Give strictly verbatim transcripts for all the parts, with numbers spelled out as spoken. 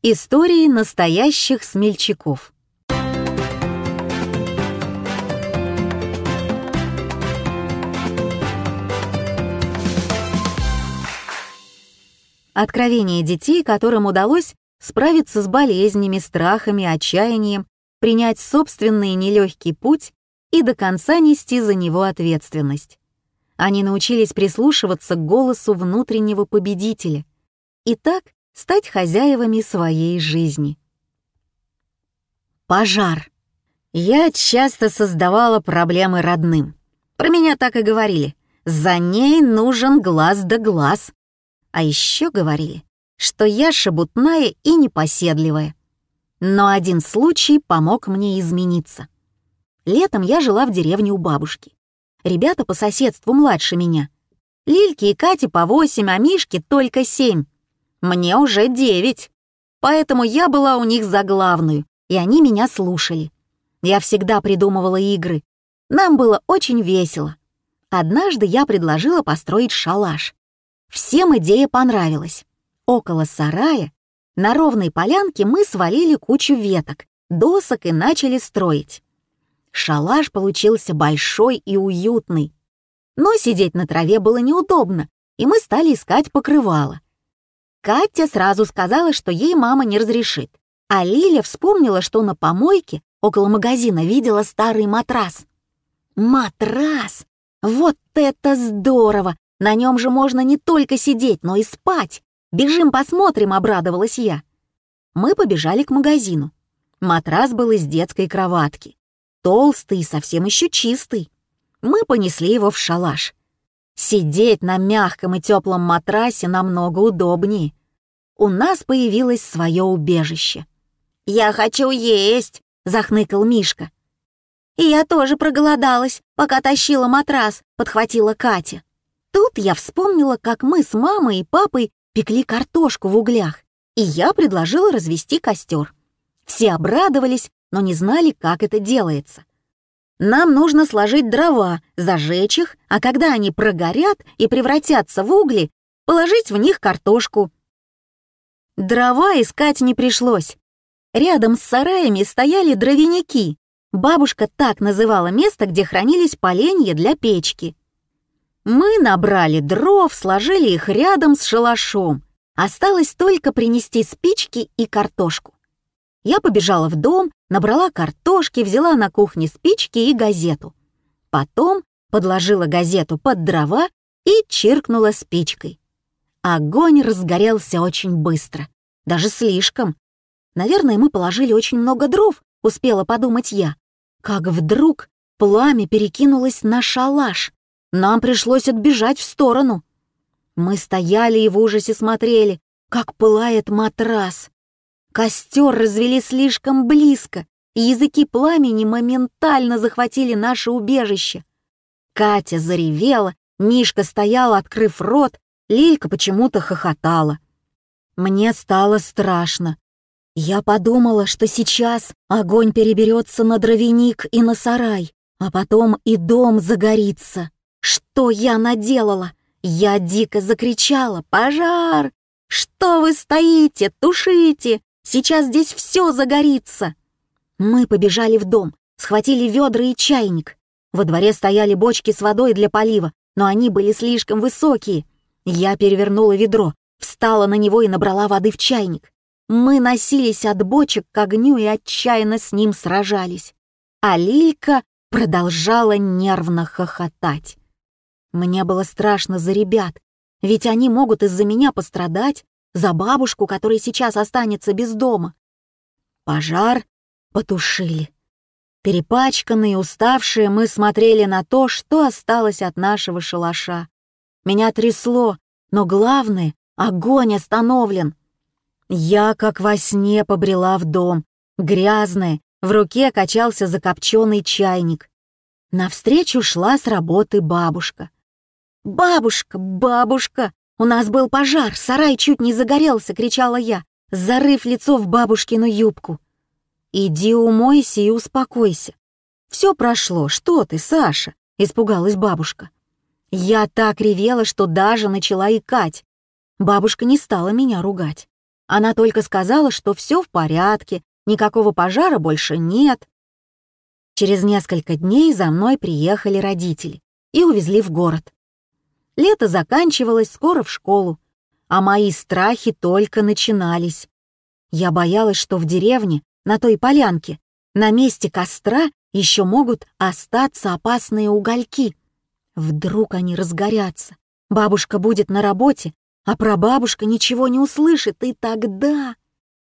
Истории настоящих смельчаков. Откровения детей, которым удалось справиться с болезнями, страхами, отчаянием, принять собственный нелегкий путь и до конца нести за него ответственность. Они научились прислушиваться к голосу внутреннего победителя и так стать хозяевами своей жизни. Пожар. Я часто создавала проблемы родным. Про меня так и говорили: за ней нужен глаз да глаз. А еще говорили, что я шебутная и непоседливая. Но один случай помог мне измениться. Летом я жила в деревне у бабушки. Ребята по соседству младше меня. Лильке и Кате по восемь, а Мишке только семь. Мне уже девять. Поэтому я была у них за главную, и они меня слушали. Я всегда придумывала игры. Нам было очень весело. Однажды я предложила построить шалаш. Всем идея понравилась. Около сарая, на ровной полянке, мы свалили кучу веток, досок и начали строить. Шалаш получился большой и уютный. Но сидеть на траве было неудобно, и мы стали искать покрывало. Катя сразу сказала, что ей мама не разрешит, а Лиля вспомнила, что на помойке около магазина видела старый матрас. Матрас! Вот это здорово! На нем же можно не только сидеть, но и спать. «Бежим посмотрим», — обрадовалась я. Мы побежали к магазину. Матрас был из детской кроватки. Толстый и совсем еще чистый. Мы понесли его в шалаш. Сидеть на мягком и теплом матрасе намного удобнее. У нас появилось свое убежище. «Я хочу есть», — захныкал Мишка. «И я тоже проголодалась, пока тащила матрас», — подхватила Катя. Тут я вспомнила, как мы с мамой и папой пекли картошку в углях, и я предложила развести костер. Все обрадовались, но не знали, как это делается. Нам нужно сложить дрова, зажечь их, а когда они прогорят и превратятся в угли, положить в них картошку. Дрова искать не пришлось. Рядом с сараями стояли дровяники. Бабушка так называла место, где хранились поленья для печки. Мы набрали дров, сложили их рядом с шалашом. Осталось только принести спички и картошку. Я побежала в дом, набрала картошки, взяла на кухне спички и газету. Потом подложила газету под дрова и чиркнула спичкой. Огонь разгорелся очень быстро, даже слишком. Наверное, мы положили очень много дров, успела подумать я. Как вдруг пламя перекинулось на шалаш. Нам пришлось отбежать в сторону. Мы стояли и в ужасе смотрели, как пылает матрас. Костер развели слишком близко, и языки пламени моментально захватили наше убежище. Катя заревела, Мишка стоял, открыв рот, Лилька почему-то хохотала. Мне стало страшно. Я подумала, что сейчас огонь переберется на дровяник и на сарай, а потом и дом загорится. Что я наделала? Я дико закричала: «Пожар! Что вы стоите? Тушите! Сейчас здесь все загорится!» Мы побежали в дом, схватили ведра и чайник. Во дворе стояли бочки с водой для полива, но они были слишком высокие. Я перевернула ведро, встала на него и набрала воды в чайник. Мы носились от бочек к огню и отчаянно с ним сражались. А Лилька продолжала нервно хохотать. Мне было страшно за ребят, ведь они могут из-за меня пострадать, за бабушку, которая сейчас останется без дома. Пожар потушили. Перепачканные, уставшие, мы смотрели на то, что осталось от нашего шалаша. Меня трясло, но главное — огонь остановлен. Я, как во сне, побрела в дом, грязная, в руке качался закопченный чайник. Навстречу шла с работы бабушка. «Бабушка, бабушка! У нас был пожар, сарай чуть не загорелся!» — кричала я, зарыв лицо в бабушкину юбку. «Иди умойся и успокойся. Все прошло, что ты, Саша?» — испугалась бабушка. Я так ревела, что даже начала икать. Бабушка не стала меня ругать. Она только сказала, что все в порядке, никакого пожара больше нет. Через несколько дней за мной приехали родители и увезли в город. Лето заканчивалось, скоро в школу, а мои страхи только начинались. Я боялась, что в деревне, на той полянке, на месте костра еще могут остаться опасные угольки. Вдруг они разгорятся, бабушка будет на работе, а прабабушка ничего не услышит, и тогда...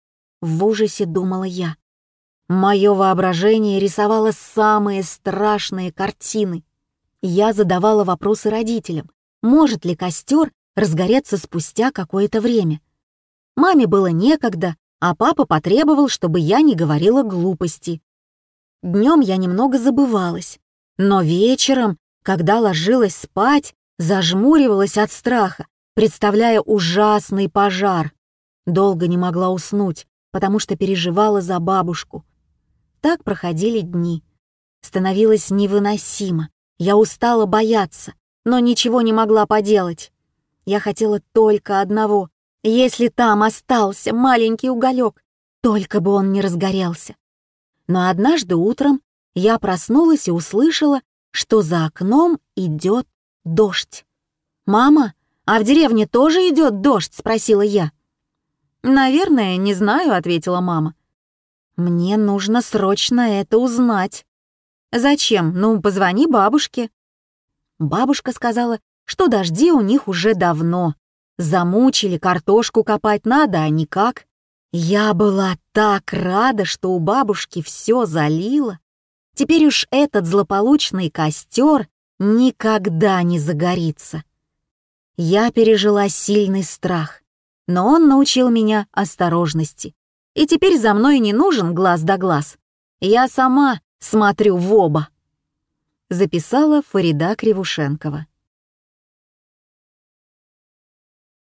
В ужасе думала я. Мое воображение рисовало самые страшные картины. Я задавала вопросы родителям, может ли костер разгореться спустя какое-то время. Маме было некогда, а папа потребовал, чтобы я не говорила глупости. Днем я немного забывалась, но вечером, когда ложилась спать, зажмуривалась от страха, представляя ужасный пожар. Долго не могла уснуть, потому что переживала за бабушку. Так проходили дни. Становилось невыносимо. Я устала бояться, но ничего не могла поделать. Я хотела только одного. Если там остался маленький уголек, только бы он не разгорелся. Но однажды утром я проснулась и услышала, что за окном идет дождь. «Мама, а в деревне тоже идет дождь?» — спросила я. «Наверное, не знаю», — ответила мама. «Мне нужно срочно это узнать». «Зачем? Ну, позвони бабушке». Бабушка сказала, что дожди у них уже давно. Замучили, картошку копать надо, а никак. Я была так рада, что у бабушки все залило. Теперь уж этот злополучный костер никогда не загорится. Я пережила сильный страх, но он научил меня осторожности. И теперь за мной не нужен глаз да глаз. Я сама смотрю в оба. Записала Фарида Кривушенкова.